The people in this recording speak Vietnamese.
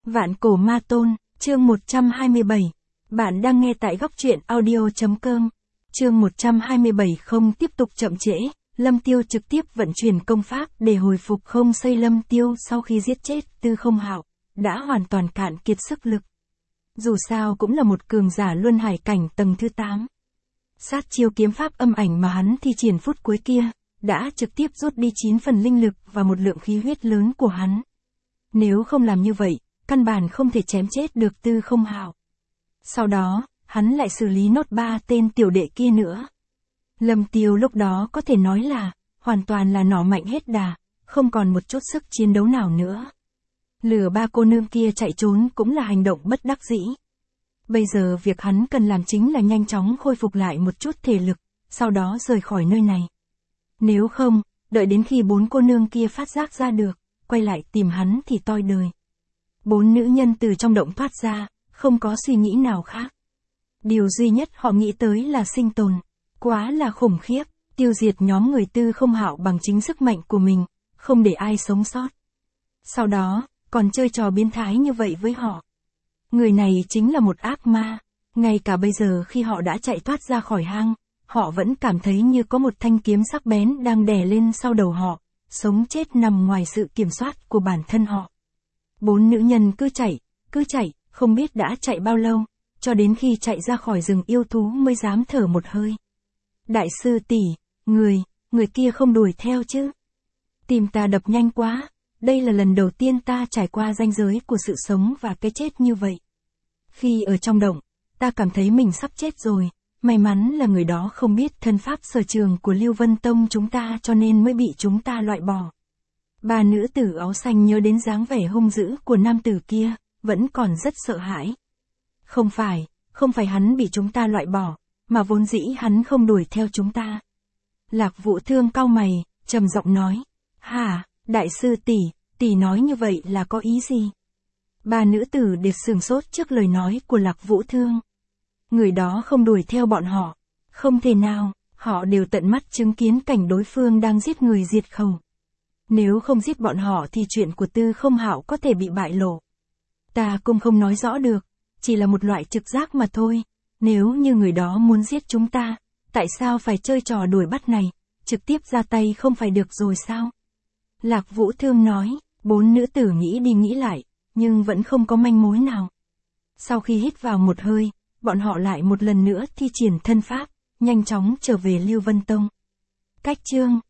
Vạn cổ ma tôn, chương 127. Bạn đang nghe tại góc truyện audio.com. Chương 127 không tiếp tục chậm trễ, Lâm Tiêu trực tiếp vận chuyển công pháp để hồi phục không xây. Lâm Tiêu sau khi giết chết Tư Không Hạo, đã hoàn toàn cạn kiệt sức lực. Dù sao cũng là một cường giả luân hải cảnh tầng thứ 8. Sát chiêu kiếm pháp âm ảnh mà hắn thi triển phút cuối kia, đã trực tiếp rút đi 9 phần linh lực và một lượng khí huyết lớn của hắn. Nếu không làm như vậy, căn bản không thể chém chết được Tư Không Hạo. Sau đó, hắn lại xử lý nốt 3 tên tiểu đệ kia nữa. Lâm Tiêu lúc đó có thể nói là, hoàn toàn là nỏ mạnh hết đà, không còn một chút sức chiến đấu nào nữa. Lừa 3 cô nương kia chạy trốn cũng là hành động bất đắc dĩ. Bây giờ việc hắn cần làm chính là nhanh chóng khôi phục lại một chút thể lực, sau đó rời khỏi nơi này. Nếu không, đợi đến khi 4 cô nương kia phát giác ra được, quay lại tìm hắn thì toi đời. 4 nữ nhân từ trong động thoát ra, không có suy nghĩ nào khác. Điều duy nhất họ nghĩ tới là sinh tồn. Quá là khủng khiếp, tiêu diệt nhóm người Tư Không Hạo bằng chính sức mạnh của mình, không để ai sống sót. Sau đó, còn chơi trò biến thái như vậy với họ. Người này chính là một ác ma. Ngay cả bây giờ khi họ đã chạy thoát ra khỏi hang, họ vẫn cảm thấy như có một thanh kiếm sắc bén đang đè lên sau đầu họ, sống chết nằm ngoài sự kiểm soát của bản thân họ. 4 nữ nhân cứ chạy, không biết đã chạy bao lâu, cho đến khi chạy ra khỏi rừng yêu thú mới dám thở một hơi. Đại sư tỷ, người kia không đuổi theo chứ? Tim ta đập nhanh quá, đây là lần đầu tiên ta trải qua ranh giới của sự sống và cái chết như vậy. Khi ở trong động, ta cảm thấy mình sắp chết rồi, may mắn là người đó không biết thân pháp sở trường của Lưu Vân Tông chúng ta cho nên mới bị chúng ta loại bỏ. 3 nữ tử áo xanh nhớ đến dáng vẻ hung dữ của nam tử kia, vẫn còn rất sợ hãi. Không phải hắn bị chúng ta loại bỏ, mà vốn dĩ hắn không đuổi theo chúng ta. Lạc Vũ Thương cau mày, trầm giọng nói. Hả, đại sư tỷ nói như vậy là có ý gì? 3 nữ tử đều sửng sốt trước lời nói của Lạc Vũ Thương. Người đó không đuổi theo bọn họ. Không thể nào, họ đều tận mắt chứng kiến cảnh đối phương đang giết người diệt khẩu. Nếu không giết bọn họ thì chuyện của Tư Không Hạo có thể bị bại lộ. Ta cũng không nói rõ được, chỉ là một loại trực giác mà thôi. Nếu như người đó muốn giết chúng ta, tại sao phải chơi trò đuổi bắt này, trực tiếp ra tay không phải được rồi sao? Lạc Vũ Thương nói, 4 nữ tử nghĩ đi nghĩ lại, nhưng vẫn không có manh mối nào. Sau khi hít vào một hơi, bọn họ lại một lần nữa thi triển thân pháp, nhanh chóng trở về Lưu Vân Tông. Cách chương